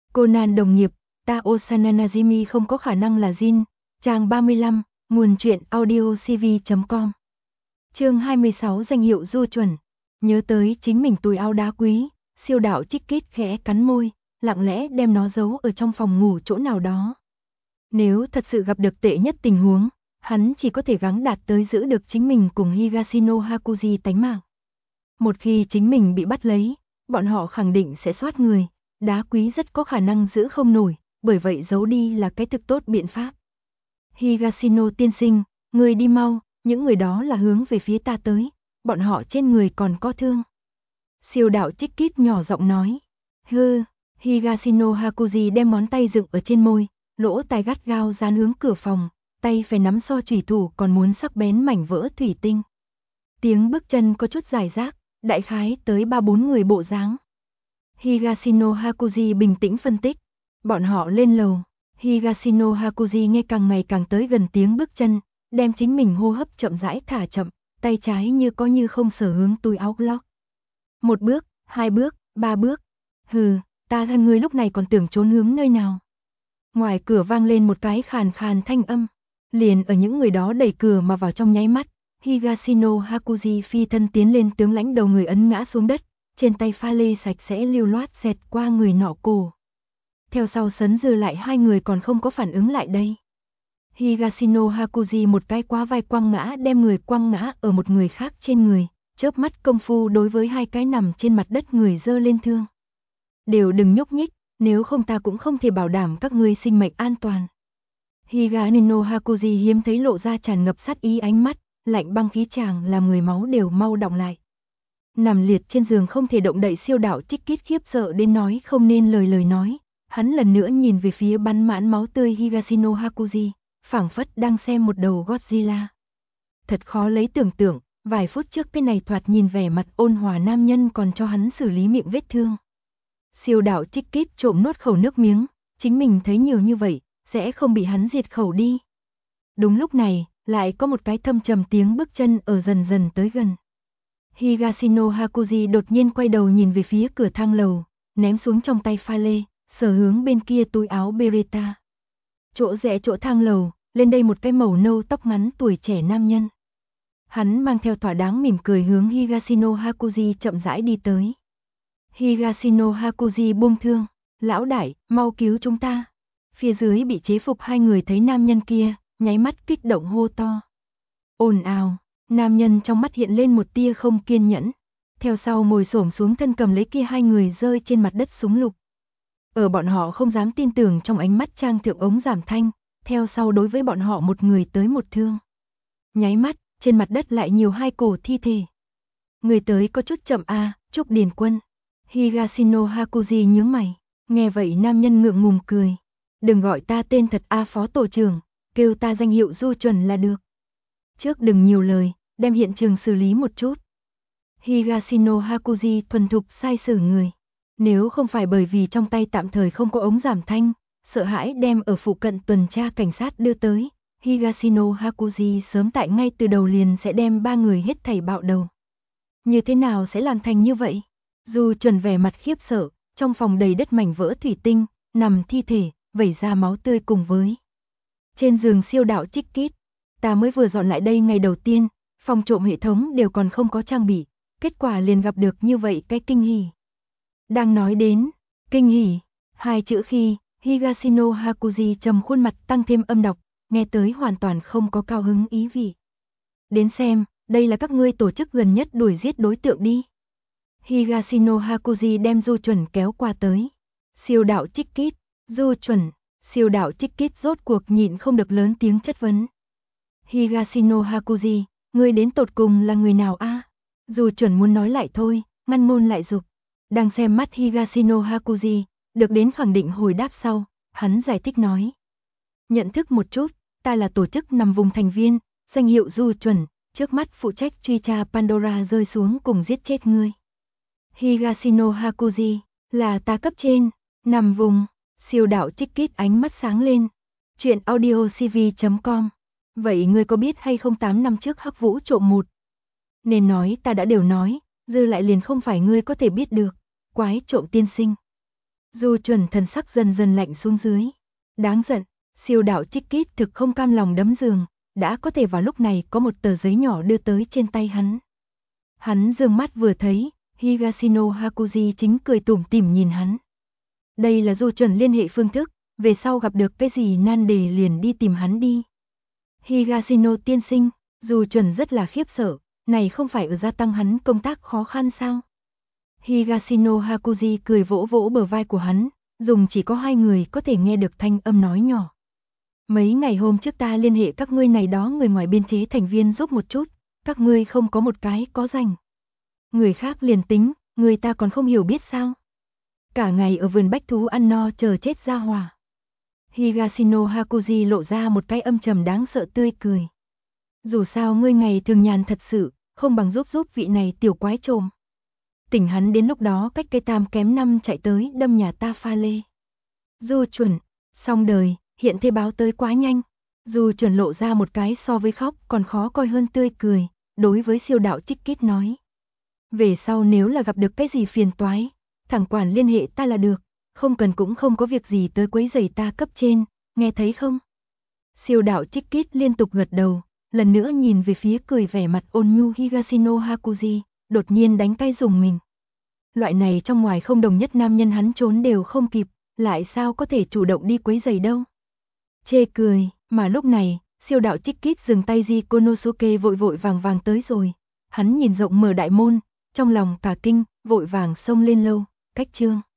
Conan đồng nghiệp, ta Osana Najimi không có khả năng là Jin. Trang 35, nguồn truyện audiocv.com. Chương 26 danh hiệu du chuẩn. Nhớ tới chính mình túi áo đá quý, siêu đạo Chích Kít khẽ cắn môi, lặng lẽ đem nó giấu ở trong phòng ngủ chỗ nào đó. Nếu thật sự gặp được tệ nhất tình huống, hắn chỉ có thể gắng đạt tới giữ được chính mình cùng Higashino Hakuji tánh mạng. Một khi chính mình bị bắt lấy, bọn họ khẳng định sẽ soát người, đá quý rất có khả năng giữ không nổi, bởi vậy giấu đi là cái thực tốt biện pháp. Higashino tiên sinh, người đi mau, những người đó là hướng về phía ta tới, bọn họ trên người còn có thương. Siêu đạo Chích Kít nhỏ giọng nói. Hư, Higashino Hakuji đem ngón tay dựng ở trên môi, lỗ tai gắt gao dán hướng cửa phòng, tay phải nắm so chủy thủ còn muốn sắc bén mảnh vỡ thủy tinh. Tiếng bước chân có chút dài dác, đại khái tới 3-4 người bộ dáng. Higashino Hakuji bình tĩnh phân tích, bọn họ lên lầu. Higashino Hakuji nghe càng ngày càng tới gần tiếng bước chân, đem chính mình hô hấp chậm rãi thả chậm, tay trái như có như không sở hướng túi áo lót. 1 bước, 2 bước, 3 bước. Hừ, ta thân ngươi lúc này còn tưởng trốn hướng nơi nào. Ngoài cửa vang lên một cái khàn khàn thanh âm, liền ở những người đó đẩy cửa mà vào trong nháy mắt, Higashino Hakuji phi thân tiến lên, tướng lãnh đầu người ấn ngã xuống đất, trên tay pha lê sạch sẽ lưu loát xẹt qua người nọ cổ. Theo sau sấn dư lại 2 người còn không có phản ứng lại đây. Higashino Hakuji một cái quá vai quăng ngã, đem người quăng ngã ở một người khác trên người, chớp mắt công phu đối với 2 cái nằm trên mặt đất người giơ lên thương. Đều đừng nhúc nhích, nếu không ta cũng không thể bảo đảm các ngươi sinh mệnh an toàn. Higashino Hakuji hiếm thấy lộ ra tràn ngập sát ý ánh mắt, lạnh băng khí chàng làm người máu đều mau đọng lại. Nằm liệt trên giường không thể động đậy siêu đạo Chích Kít khiếp sợ đến nói không nên lời nói. Hắn lần nữa nhìn về phía bắn mãn máu tươi Higashino Hakuji, phảng phất đang xem một đầu Godzilla. Thật khó lấy tưởng tượng, vài phút trước cái này thoạt nhìn vẻ mặt ôn hòa nam nhân còn cho hắn xử lý miệng vết thương. Siêu đạo Chích Kít trộm nuốt khẩu nước miếng, chính mình thấy nhiều như vậy, sẽ không bị hắn diệt khẩu đi. Đúng lúc này, lại có một cái thâm trầm tiếng bước chân ở dần dần tới gần. Higashino Hakuji đột nhiên quay đầu nhìn về phía cửa thang lầu, ném xuống trong tay pha lê, sở hướng bên kia túi áo Beretta. Chỗ rẽ chỗ thang lầu, lên đây một cái màu nâu tóc ngắn tuổi trẻ nam nhân. Hắn mang theo thỏa đáng mỉm cười hướng Higashino Hakuji chậm rãi đi tới. Higashino Hakuji buông thương, lão đại, mau cứu chúng ta. Phía dưới bị chế phục 2 người thấy nam nhân kia, nháy mắt kích động hô to. Ồn ào, nam nhân trong mắt hiện lên một tia không kiên nhẫn. Theo sau ngồi xổm xuống thân cầm lấy kia 2 người rơi trên mặt đất súng lục. Ở bọn họ không dám tin tưởng trong ánh mắt trang thượng ống giảm thanh, theo sau đối với bọn họ một người tới một thương. Nháy mắt, trên mặt đất lại nhiều 2 cổ thi thể. Người tới có chút chậm a, Trúc Điền Quân. Higashino Hakuji nhướng mày, nghe vậy nam nhân ngượng ngùng cười. Đừng gọi ta tên thật a phó tổ trưởng, kêu ta danh hiệu du chuẩn là được. Trước đừng nhiều lời, đem hiện trường xử lý một chút. Higashino Hakuji thuần thục sai xử người. Nếu không phải bởi vì trong tay tạm thời không có ống giảm thanh, sợ hãi đem ở phụ cận tuần tra cảnh sát đưa tới, Higashino Hakuji sớm tại ngay từ đầu liền sẽ đem 3 người hết thảy bạo đầu. Như thế nào sẽ làm thành như vậy? Du chuẩn vẻ mặt khiếp sợ, trong phòng đầy đất mảnh vỡ thủy tinh, nằm thi thể, vẩy ra máu tươi cùng với. Trên giường siêu đạo Chích Kít, ta mới vừa dọn lại đây ngày đầu tiên, phòng trộm hệ thống đều còn không có trang bị, kết quả liền gặp được như vậy cái kinh hỉ. Đang nói đến kinh hỉ 2 chữ khi, Higashino Hakuji trầm khuôn mặt tăng thêm âm độc, nghe tới hoàn toàn không có cao hứng ý vị. Đến xem, đây là các ngươi tổ chức gần nhất đuổi giết đối tượng đi. Higashino Hakuji đem du chuẩn kéo qua tới. Siêu đạo Chích Kít, du chuẩn, siêu đạo Chích Kít rốt cuộc nhịn không được lớn tiếng chất vấn. Higashino Hakuji, ngươi đến tột cùng là người nào a? Du chuẩn muốn nói lại thôi, ngăn môn lại dục. Đang xem mắt Higashino Hakuji, được đến khẳng định hồi đáp sau, hắn giải thích nói. Nhận thức một chút, ta là tổ chức nằm vùng thành viên, danh hiệu du chuẩn, trước mắt phụ trách truy tra Pandora rơi xuống cùng giết chết ngươi. Higashino Hakuji, là ta cấp trên, nằm vùng, siêu đạo Chích Kít ánh mắt sáng lên. Chuyện audiocv.com. Vậy ngươi có biết hay không 8 năm trước Hắc Vũ trộm 1? Nên nói ta đã đều nói, dư lại liền không phải ngươi có thể biết được. Quái trộm tiên sinh. Du Chuẩn thần sắc dần dần lạnh xuống dưới. Đáng giận, siêu đạo Trích Kít thực không cam lòng đấm giường, đã có thể vào lúc này có một tờ giấy nhỏ đưa tới trên tay hắn. Hắn dương mắt vừa thấy, Higashino Hakuji chính cười tủm tỉm nhìn hắn. Đây là Du Chuẩn liên hệ phương thức, về sau gặp được cái gì nan đề liền đi tìm hắn đi. Higashino tiên sinh, Du Chuẩn rất là khiếp sợ, này không phải ở gia tăng hắn công tác khó khăn sao? Higashino Hakuji cười vỗ vỗ bờ vai của hắn, dùng chỉ có 2 người có thể nghe được thanh âm nói nhỏ. Mấy ngày hôm trước ta liên hệ các ngươi này đó người ngoài biên chế thành viên giúp một chút, các ngươi không có một cái có rảnh. Người khác liền tính, người ta còn không hiểu biết sao. Cả ngày ở vườn bách thú ăn no chờ chết ra hỏa. Higashino Hakuji lộ ra một cái âm trầm đáng sợ tươi cười. Dù sao ngươi ngày thường nhàn thật sự, không bằng giúp vị này tiểu quái trồm. Tỉnh hắn đến lúc đó cách cây tam kém 5 chạy tới đâm nhà ta pha lê. Du Chuẩn, xong đời, hiện thế báo tới quá nhanh. Du Chuẩn lộ ra một cái so với khóc còn khó coi hơn tươi cười, đối với siêu đạo Trích Kít nói. Về sau nếu là gặp được cái gì phiền toái, thẳng quản liên hệ ta là được, không cần cũng không có việc gì tới quấy rầy ta cấp trên, nghe thấy không? Siêu đạo Trích Kít liên tục gật đầu, lần nữa nhìn về phía cười vẻ mặt ôn nhu Higashino Hakuji, đột nhiên đánh tay dùng mình. Loại này trong ngoài không đồng nhất nam nhân hắn trốn đều không kịp, lại sao có thể chủ động đi quấy rầy đâu. Chê cười, mà lúc này, siêu đạo Trích Kít dừng tay Ji Konosuke vội vội vàng tới rồi. Hắn nhìn rộng mở đại môn, trong lòng cả kinh, vội vàng xông lên lâu, cách chương.